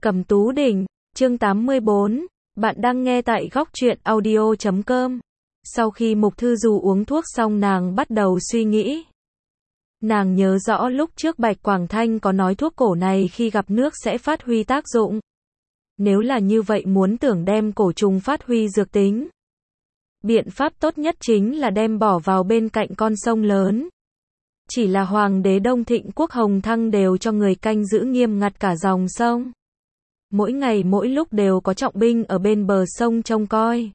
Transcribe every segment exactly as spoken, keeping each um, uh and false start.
Cẩm Tú Đỉnh, chương tám mươi bốn, bạn đang nghe tại góc truyện audio chấm com. Sau khi Mục Thư Du uống thuốc xong nàng bắt đầu suy nghĩ. Nàng nhớ rõ lúc trước Bạch Quảng Thanh có nói thuốc cổ này khi gặp nước sẽ phát huy tác dụng. Nếu là như vậy muốn tưởng đem cổ trùng phát huy dược tính. Biện pháp tốt nhất chính là đem bỏ vào bên cạnh con sông lớn. Chỉ là Hoàng đế Đông Thịnh Quốc Hồng Thăng đều cho người canh giữ nghiêm ngặt cả dòng sông. Mỗi ngày mỗi lúc đều có trọng binh ở bên bờ sông trông coi.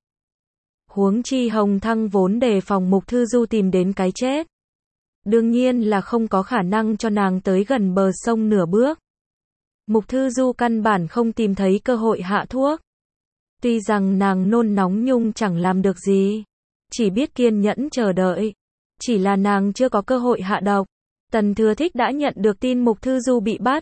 Huống chi Hồng Thăng vốn đề phòng Mục Thư Du tìm đến cái chết. Đương nhiên là không có khả năng cho nàng tới gần bờ sông nửa bước. Mục Thư Du căn bản không tìm thấy cơ hội hạ thuốc. Tuy rằng nàng nôn nóng nhung chẳng làm được gì. Chỉ biết kiên nhẫn chờ đợi. Chỉ là nàng chưa có cơ hội hạ độc. Tần Thừa Thích đã nhận được tin Mục Thư Du bị bắt.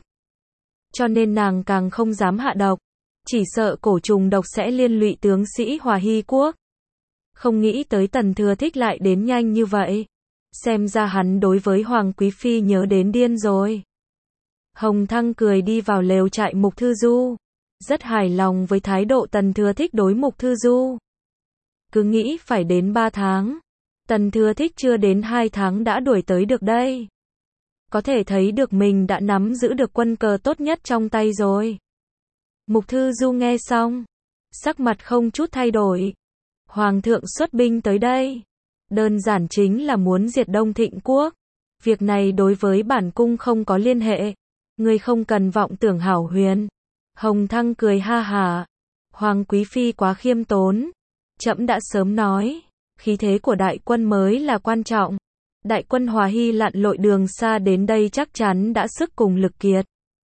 Cho nên nàng càng không dám hạ độc. Chỉ sợ cổ trùng độc sẽ liên lụy tướng sĩ Hòa Hy Quốc. Không nghĩ tới Tần Thừa Thích lại đến nhanh như vậy. Xem ra hắn đối với Hoàng Quý Phi nhớ đến điên rồi. Hồng Thăng cười đi vào lều trại Mục Thư Du. Rất hài lòng với thái độ Tần Thừa Thích đối Mục Thư Du. Cứ nghĩ phải đến ba tháng. Tần Thừa Thích chưa đến hai tháng đã đuổi tới được đây. Có thể thấy được mình đã nắm giữ được quân cờ tốt nhất trong tay rồi. Mục Thư Du nghe xong. Sắc mặt không chút thay đổi. Hoàng thượng xuất binh tới đây. Đơn giản chính là muốn diệt Đông Thịnh Quốc. Việc này đối với bản cung không có liên hệ. Ngươi không cần vọng tưởng hảo huyền. Hồng Thăng cười ha hả. Hoàng Quý Phi quá khiêm tốn. Trẫm đã sớm nói. Khí thế của đại quân mới là quan trọng. Đại quân Hòa Hy lặn lội đường xa đến đây chắc chắn đã sức cùng lực kiệt.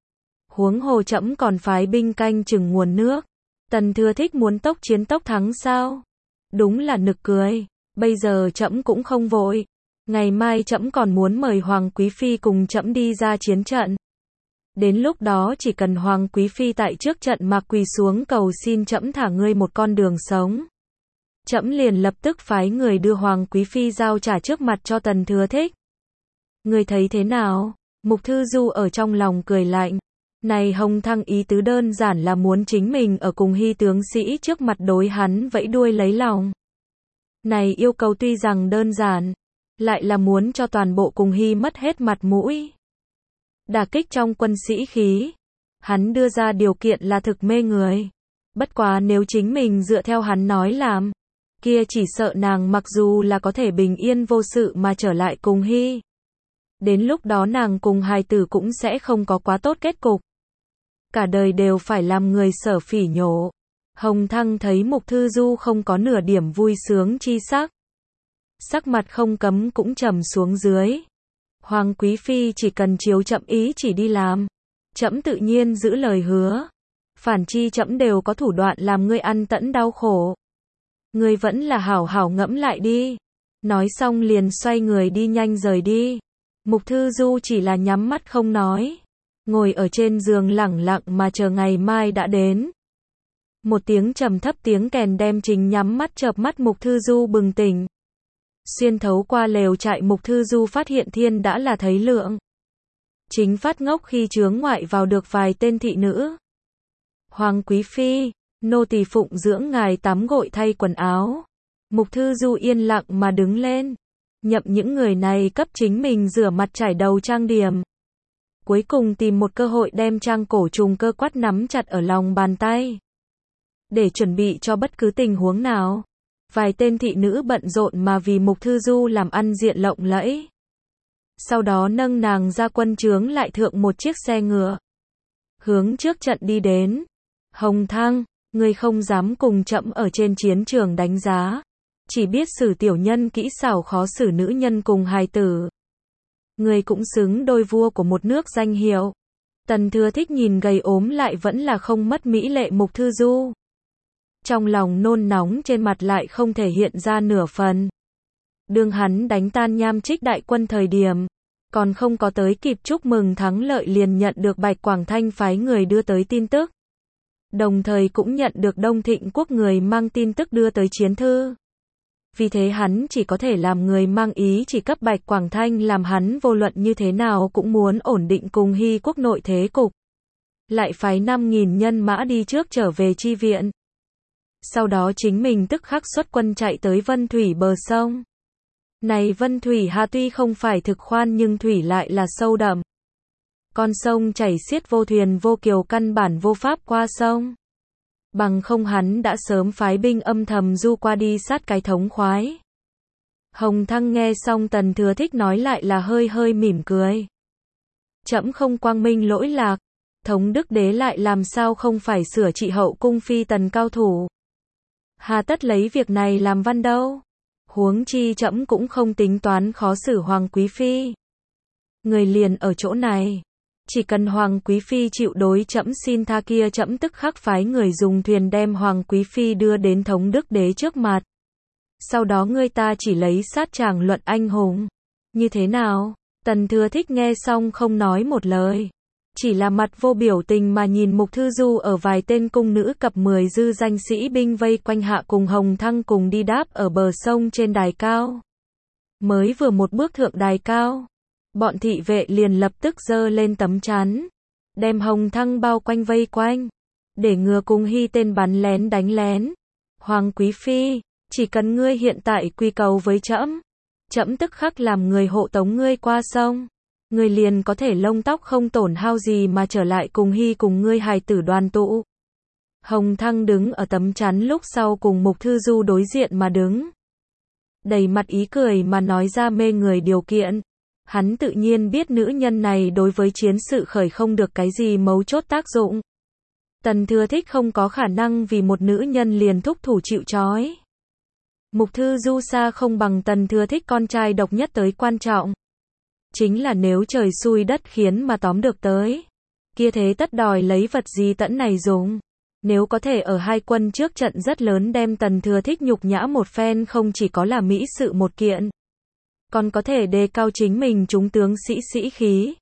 Huống hồ trẫm còn phái binh canh chừng nguồn nước. Tần Thừa Thích muốn tốc chiến tốc thắng sao? Đúng là nực cười. Bây giờ trẫm cũng không vội. Ngày mai trẫm còn muốn mời Hoàng Quý Phi cùng trẫm đi ra chiến trận. Đến lúc đó chỉ cần Hoàng Quý Phi tại trước trận mà quỳ xuống cầu xin trẫm thả ngươi một con đường sống. Trẫm liền lập tức phái người đưa Hoàng Quý Phi giao trả trước mặt cho Tần Thừa Thích. Ngươi thấy thế nào? Mục Thư Du ở trong lòng cười lạnh. Này Hồng Thăng ý tứ đơn giản là muốn chính mình ở cùng Hy tướng sĩ trước mặt đối hắn vẫy đuôi lấy lòng. Này yêu cầu tuy rằng đơn giản, lại là muốn cho toàn bộ cùng Hy mất hết mặt mũi. Đả kích trong quân sĩ khí. Hắn đưa ra điều kiện là thực mê người. Bất quá nếu chính mình dựa theo hắn nói làm, kia chỉ sợ nàng mặc dù là có thể bình yên vô sự mà trở lại cùng Hy. Đến lúc đó nàng cùng hài tử cũng sẽ không có quá tốt kết cục. Cả đời đều phải làm người sở phỉ nhổ. Hồng Thăng thấy Mục Thư Du không có nửa điểm vui sướng chi sắc. Sắc mặt không cấm cũng trầm xuống dưới. Hoàng Quý Phi chỉ cần chiếu trẫm ý chỉ đi làm. Trẫm tự nhiên giữ lời hứa. Phản chi trẫm đều có thủ đoạn làm ngươi ăn tẫn đau khổ. Ngươi vẫn là hảo hảo ngẫm lại đi. Nói xong liền xoay người đi nhanh rời đi. Mục Thư Du chỉ là nhắm mắt không nói. Ngồi ở trên giường lẳng lặng mà chờ ngày mai đã đến. Một tiếng trầm thấp tiếng kèn đem Trình nhắm mắt chợp mắt Mục Thư Du bừng tỉnh. Xuyên thấu qua lều trại Mục Thư Du phát hiện thiên đã là thấy lượng. Chính phát ngốc khi chướng ngoại vào được vài tên thị nữ. Hoàng Quý Phi, nô tỳ phụng dưỡng ngài tắm gội thay quần áo. Mục Thư Du yên lặng mà đứng lên. Nhậm những người này cấp chính mình rửa mặt trải đầu trang điểm. Cuối cùng tìm một cơ hội đem trang cổ trùng cơ quát nắm chặt ở lòng bàn tay. Để chuẩn bị cho bất cứ tình huống nào. Vài tên thị nữ bận rộn mà vì Mục Thư Du làm ăn diện lộng lẫy. Sau đó nâng nàng ra quân trướng lại thượng một chiếc xe ngựa. Hướng trước trận đi đến. Hồng Thăng, ngươi không dám cùng trẫm ở trên chiến trường đánh giá. Chỉ biết xử tiểu nhân kỹ xảo khó xử nữ nhân cùng hài tử. Ngươi cũng xứng đôi vua của một nước danh hiệu. Tần Thừa Thích nhìn gầy ốm lại vẫn là không mất mỹ lệ Mục Thư Du. Trong lòng nôn nóng trên mặt lại không thể hiện ra nửa phần. Đương hắn đánh tan Nham Trích đại quân thời điểm. Còn không có tới kịp chúc mừng thắng lợi liền nhận được Bạch Quảng Thanh phái người đưa tới tin tức. Đồng thời cũng nhận được Đông Thịnh Quốc người mang tin tức đưa tới chiến thư. Vì thế hắn chỉ có thể làm người mang ý chỉ cấp Bạch Quảng Thanh làm hắn vô luận như thế nào cũng muốn ổn định cùng Hy quốc nội thế cục. lại phái năm nghìn nhân mã đi trước trở về chi viện. Sau đó chính mình tức khắc xuất quân chạy tới Vân Thủy bờ sông. Này Vân Thủy Hà tuy không phải thực khoan nhưng thủy lại là sâu đậm. Con sông chảy xiết vô thuyền vô kiều căn bản vô pháp qua sông. Bằng không hắn đã sớm phái binh âm thầm du qua đi sát cái thống khoái. Hồng Thăng nghe xong Tần Thừa Thích nói lại là hơi hơi mỉm cười. Trẫm không quang minh lỗi lạc, thống đức đế lại làm sao không phải sửa trị hậu cung phi tần cao thủ. Hà tất lấy việc này làm văn đâu. Huống chi trẫm cũng không tính toán khó xử Hoàng Quý Phi. Người liền ở chỗ này. Chỉ cần Hoàng Quý Phi chịu đối trẫm xin tha kia trẫm tức khắc phái người dùng thuyền đem Hoàng Quý Phi đưa đến thống đức đế trước mặt. Sau đó ngươi ta chỉ lấy sát tràng luận anh hùng. Như thế nào? Tần Thừa Thích nghe xong không nói một lời. Chỉ là mặt vô biểu tình mà nhìn Mục Thư Du ở vài tên cung nữ cập mười dư danh sĩ binh vây quanh hạ cùng Hồng Thăng cùng đi đáp ở bờ sông trên đài cao. Mới vừa một bước thượng đài cao, bọn thị vệ liền lập tức giơ lên tấm chắn, đem Hồng Thăng bao quanh vây quanh, để ngừa cùng hy tên bắn lén đánh lén. Hoàng Quý Phi, chỉ cần ngươi hiện tại quy cầu với trẫm, trẫm tức khắc làm người hộ tống ngươi qua sông. Ngươi liền có thể lông tóc không tổn hao gì mà trở lại cùng hy cùng ngươi hài tử đoàn tụ. Hồng Thăng đứng ở tấm chắn lúc sau cùng Mục Thư Du đối diện mà đứng. Đầy mặt ý cười mà nói ra mê người điều kiện. Hắn tự nhiên biết nữ nhân này đối với chiến sự khởi không được cái gì mấu chốt tác dụng. Tần Thừa Thích không có khả năng vì một nữ nhân liền thúc thủ chịu trói. Mục Thư Du xa không bằng Tần Thừa Thích con trai độc nhất tới quan trọng. Chính là nếu trời xui đất khiến mà tóm được tới, kia thế tất đòi lấy vật gì tẫn này dùng. Nếu có thể ở hai quân trước trận rất lớn đem Tần Thừa Thích nhục nhã một phen không chỉ có là mỹ sự một kiện, còn có thể đề cao chính mình chúng tướng sĩ sĩ khí.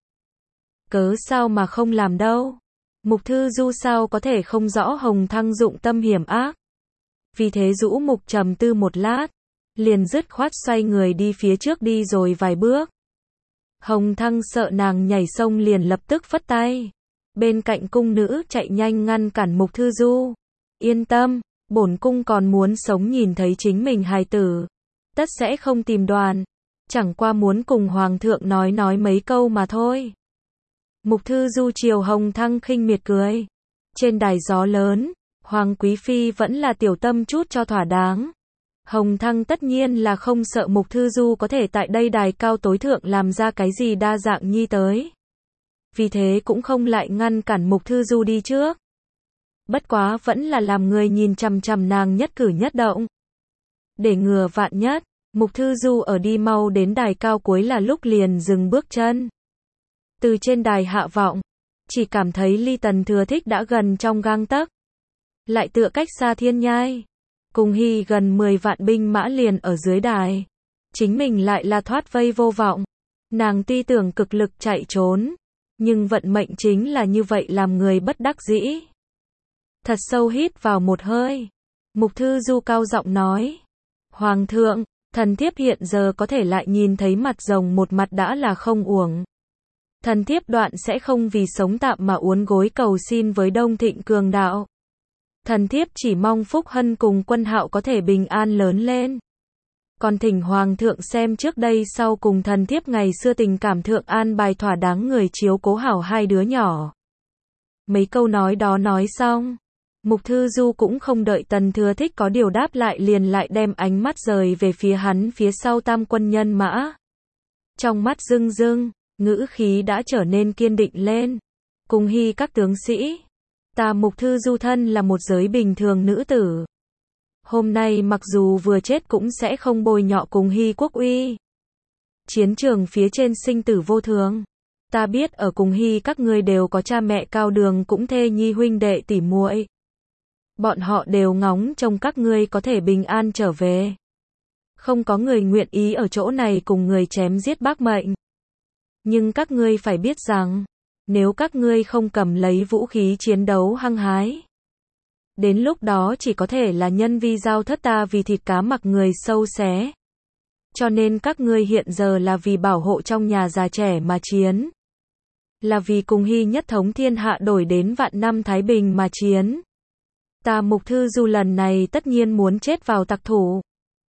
Cớ sao mà không làm đâu. Mục Thư Du sao có thể không rõ Hồng Thăng dụng tâm hiểm ác. Vì thế rũ mục trầm tư một lát, liền dứt khoát xoay người đi phía trước đi rồi vài bước. Hồng Thăng sợ nàng nhảy sông liền lập tức phất tay. Bên cạnh cung nữ chạy nhanh ngăn cản Mục Thư Du. Yên tâm, bổn cung còn muốn sống nhìn thấy chính mình hài tử. Tất sẽ không tìm đoàn. Chẳng qua muốn cùng Hoàng thượng nói nói mấy câu mà thôi. Mục Thư Du chiều Hồng Thăng khinh miệt cười. Trên đài gió lớn, Hoàng Quý Phi vẫn là tiểu tâm chút cho thỏa đáng. Hồng Thăng tất nhiên là không sợ Mục Thư Du có thể tại đây đài cao tối thượng làm ra cái gì đa dạng nhi tới. Vì thế cũng không lại ngăn cản Mục Thư Du đi trước. Bất quá vẫn là làm người nhìn chằm chằm nàng nhất cử nhất động. Để ngừa vạn nhất, Mục Thư Du ở đi mau đến đài cao cuối là lúc liền dừng bước chân. Từ trên đài hạ vọng, chỉ cảm thấy ly Tần Thừa Thích đã gần trong gang tấc. Lại tựa cách xa thiên nhai. Cùng hy gần mười vạn binh mã liền ở dưới đài. Chính mình lại là thoát vây vô vọng. Nàng tuy tưởng cực lực chạy trốn, nhưng vận mệnh chính là như vậy làm người bất đắc dĩ. Thật sâu hít vào một hơi. Mục Thư Du cao giọng nói. Hoàng thượng, thần thiếp hiện giờ có thể lại nhìn thấy mặt rồng một mặt đã là không uổng. Thần thiếp đoạn sẽ không vì sống tạm mà uốn gối cầu xin với Đông Thịnh cường đạo. Thần thiếp chỉ mong Phúc Hân cùng Quân Hạo có thể bình an lớn lên. Còn thỉnh Hoàng thượng xem trước đây sau cùng thần thiếp ngày xưa tình cảm thượng an bài thỏa đáng người chiếu cố hảo hai đứa nhỏ. Mấy câu nói đó nói xong, Mục Thư Du cũng không đợi Tần Thừa Thích có điều đáp lại liền lại đem ánh mắt rời về phía hắn phía sau tam quân nhân mã. Trong mắt rưng rưng, ngữ khí đã trở nên kiên định lên. Cùng hy các tướng sĩ, ta Mục Thư Du thân là một giới bình thường nữ tử. Hôm nay mặc dù vừa chết cũng sẽ không bôi nhọ cùng hy quốc uy. Chiến trường phía trên sinh tử vô thường. Ta biết ở cùng hy các ngươi đều có cha mẹ cao đường cũng thê nhi huynh đệ tỉ muội. Bọn họ đều ngóng trông các ngươi có thể bình an trở về. Không có người nguyện ý ở chỗ này cùng người chém giết bác mệnh. Nhưng các ngươi phải biết rằng, nếu các ngươi không cầm lấy vũ khí chiến đấu hăng hái, đến lúc đó chỉ có thể là nhân vi giao thất ta vì thịt cá mặc người sâu xé. Cho nên các ngươi hiện giờ là vì bảo hộ trong nhà già trẻ mà chiến. là vì cùng hy nhất thống thiên hạ đổi đến vạn năm thái bình mà chiến. Ta Mục Thư Du lần này tất nhiên muốn chết vào tặc thủ.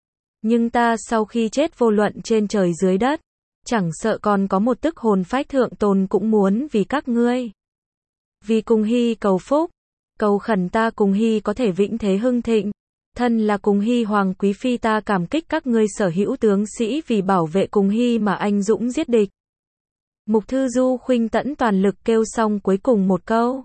Nhưng ta sau khi chết vô luận trên trời dưới đất, chẳng sợ còn có một tức hồn phách thượng tồn cũng muốn vì các ngươi. Vì cùng hy cầu phúc, cầu khẩn ta cùng hy có thể vĩnh thế hưng thịnh. Thân là cùng hy hoàng quý phi ta cảm kích các ngươi sở hữu tướng sĩ vì bảo vệ cùng hy mà anh dũng giết địch. Mục Thư Du khuynh tẫn toàn lực kêu xong cuối cùng một câu.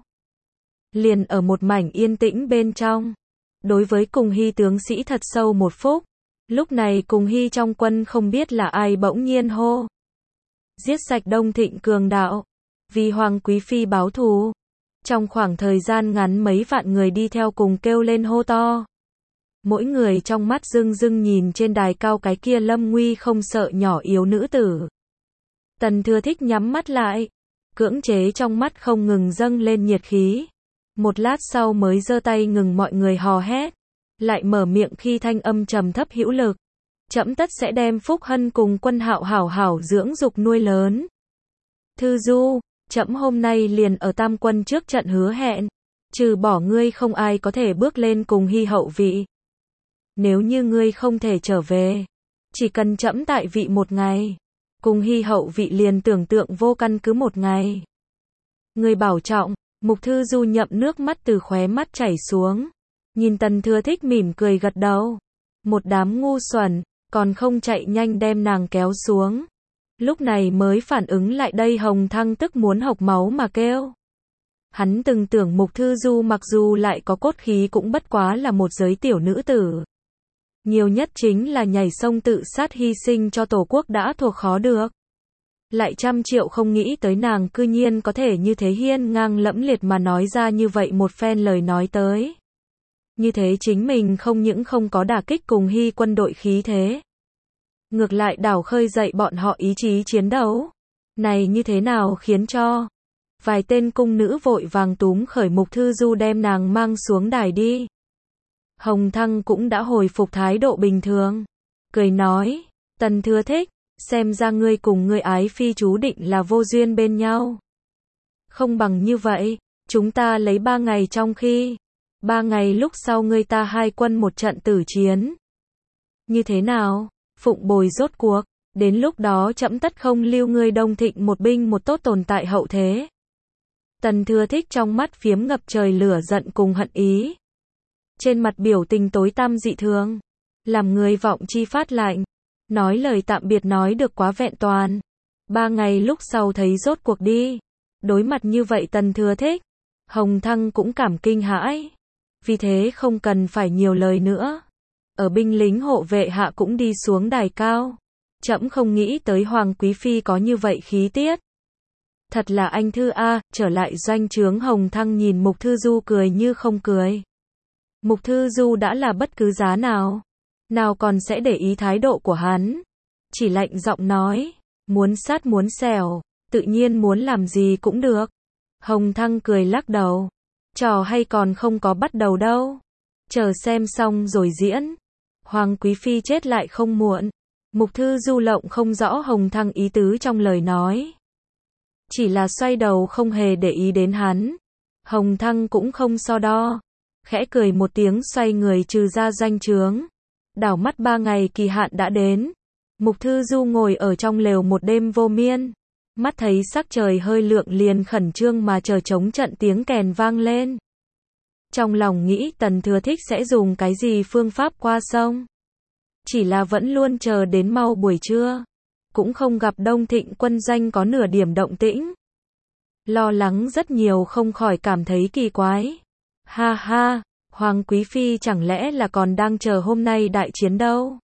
Liền ở một mảnh yên tĩnh bên trong. Đối với cùng hy tướng sĩ thật sâu một phút. Lúc này cùng hy trong quân không biết là ai bỗng nhiên hô. Giết sạch Đông Thịnh cường đạo. Vì hoàng quý phi báo thù. Trong khoảng thời gian ngắn mấy vạn người đi theo cùng kêu lên hô to. Mỗi người trong mắt rưng rưng nhìn trên đài cao cái kia lâm nguy không sợ nhỏ yếu nữ tử. Tần Thừa Thích nhắm mắt lại, cưỡng chế trong mắt không ngừng dâng lên nhiệt khí. Một lát sau mới giơ tay ngừng mọi người hò hét, lại mở miệng khi thanh âm trầm thấp hữu lực. Trẫm tất sẽ đem Phúc Hân cùng Quân Hạo hảo hảo dưỡng dục nuôi lớn. Thư Du, trẫm hôm nay liền ở Tam Quân trước trận hứa hẹn, trừ bỏ ngươi không ai có thể bước lên cùng hy hậu vị. Nếu như ngươi không thể trở về, chỉ cần trẫm tại vị một ngày, cùng hy hậu vị liền tưởng tượng vô căn cứ một ngày. Ngươi bảo trọng. Mục Thư Du nhậm nước mắt từ khóe mắt chảy xuống, nhìn Tần Thừa Thích mỉm cười gật đầu. Một đám ngu xuẩn, còn không chạy nhanh đem nàng kéo xuống. Lúc này mới phản ứng lại đây Hồng Thăng tức muốn hộc máu mà kêu. Hắn từng tưởng Mục Thư Du mặc dù lại có cốt khí cũng bất quá là một giới tiểu nữ tử. Nhiều nhất chính là nhảy sông tự sát hy sinh cho tổ quốc đã thuộc khó được. Lại trăm triệu không nghĩ tới nàng cư nhiên có thể như thế hiên ngang lẫm liệt mà nói ra như vậy một phen lời nói tới. Như thế chính mình không những không có đả kích cùng hy quân đội khí thế. Ngược lại đảo khơi dậy bọn họ ý chí chiến đấu. Này như thế nào khiến cho vài tên cung nữ vội vàng túm khởi Mục Thư Du đem nàng mang xuống đài đi. Hồng Thăng cũng đã hồi phục thái độ bình thường. Cười nói, Tần Thừa Thích, xem ra ngươi cùng ngươi ái phi chú định là vô duyên bên nhau. Không bằng như vậy, chúng ta lấy ba ngày trong khi, ba ngày lúc sau ngươi ta hai quân một trận tử chiến. Như thế nào? Phụng bồi rốt cuộc, đến lúc đó trẫm tất không lưu ngươi Đông Thịnh một binh một tốt tồn tại hậu thế. Tần Thừa Thích trong mắt phiếm ngập trời lửa giận cùng hận ý. Trên mặt biểu tình tối tăm dị thường, làm người vọng chi phát lạnh. Nói lời tạm biệt nói được quá vẹn toàn. Ba ngày lúc sau thấy rốt cuộc đi. Đối mặt như vậy Tần Thừa Thích, Hồng Thăng cũng cảm kinh hãi. Vì thế không cần phải nhiều lời nữa. Ở binh lính hộ vệ hạ cũng đi xuống đài cao. Trẫm không nghĩ tới Hoàng Quý Phi có như vậy khí tiết. Thật là anh Thư A, trở lại doanh trướng. Hồng Thăng nhìn Mục Thư Du cười như không cười. Mục Thư Du đã là bất cứ giá nào, nào còn sẽ để ý thái độ của hắn. Chỉ lạnh giọng nói, muốn sát muốn xẻo, tự nhiên muốn làm gì cũng được. Hồng Thăng cười lắc đầu, trò hay còn không có bắt đầu đâu. Chờ xem xong rồi diễn. Hoàng Quý Phi chết lại không muộn. Mục Thư Du lộng không rõ Hồng Thăng ý tứ trong lời nói. Chỉ là xoay đầu không hề để ý đến hắn. Hồng Thăng cũng không so đo. Khẽ cười một tiếng xoay người trừ ra doanh trướng. Đảo mắt ba ngày kỳ hạn đã đến. Mục Thư Du ngồi ở trong lều một đêm vô miên. Mắt thấy sắc trời hơi lượng liền khẩn trương mà chờ chống trận tiếng kèn vang lên. Trong lòng nghĩ Tần Thừa Thích sẽ dùng cái gì phương pháp qua sông. Chỉ là vẫn luôn chờ đến mau buổi trưa. Cũng không gặp Đông Thịnh quân doanh có nửa điểm động tĩnh. Lo lắng rất nhiều không khỏi cảm thấy kỳ quái. Ha ha, Hoàng Quý Phi chẳng lẽ là còn đang chờ hôm nay đại chiến đâu.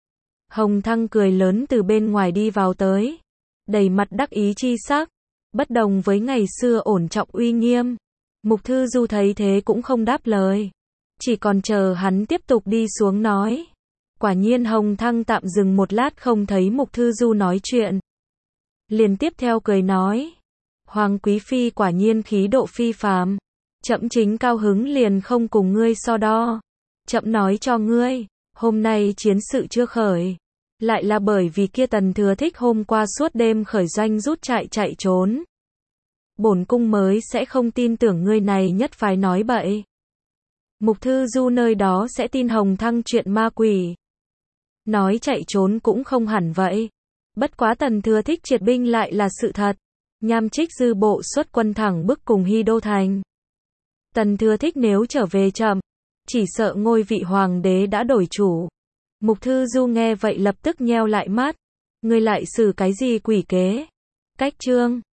Hồng Thăng cười lớn từ bên ngoài đi vào tới. Đầy mặt đắc ý chi sắc. Bất đồng với ngày xưa ổn trọng uy nghiêm. Mục Thư Du thấy thế cũng không đáp lời. Chỉ còn chờ hắn tiếp tục đi xuống nói. Quả nhiên Hồng Thăng tạm dừng một lát không thấy Mục Thư Du nói chuyện. Liền tiếp theo cười nói. Hoàng Quý Phi quả nhiên khí độ phi phàm. Trẫm chính cao hứng liền không cùng ngươi so đo. Trẫm nói cho ngươi, hôm nay chiến sự chưa khởi. Lại là bởi vì kia Tần Thừa Thích hôm qua suốt đêm khởi doanh rút chạy chạy trốn. bổn cung mới sẽ không tin tưởng ngươi này nhất phái nói bậy. Mục Thư Du nơi đó sẽ tin Hồng Thăng chuyện ma quỷ. Nói chạy trốn cũng không hẳn vậy. Bất quá Tần Thừa Thích triệt binh lại là sự thật. Nham Trích dư bộ xuất quân thẳng bức cùng Hy Đô Thành. Tần Thừa Thích nếu trở về chậm, chỉ sợ ngôi vị hoàng đế đã đổi chủ. Mục Thư Du nghe vậy lập tức nheo lại mắt. Ngươi lại xử cái gì quỷ kế? Cách chương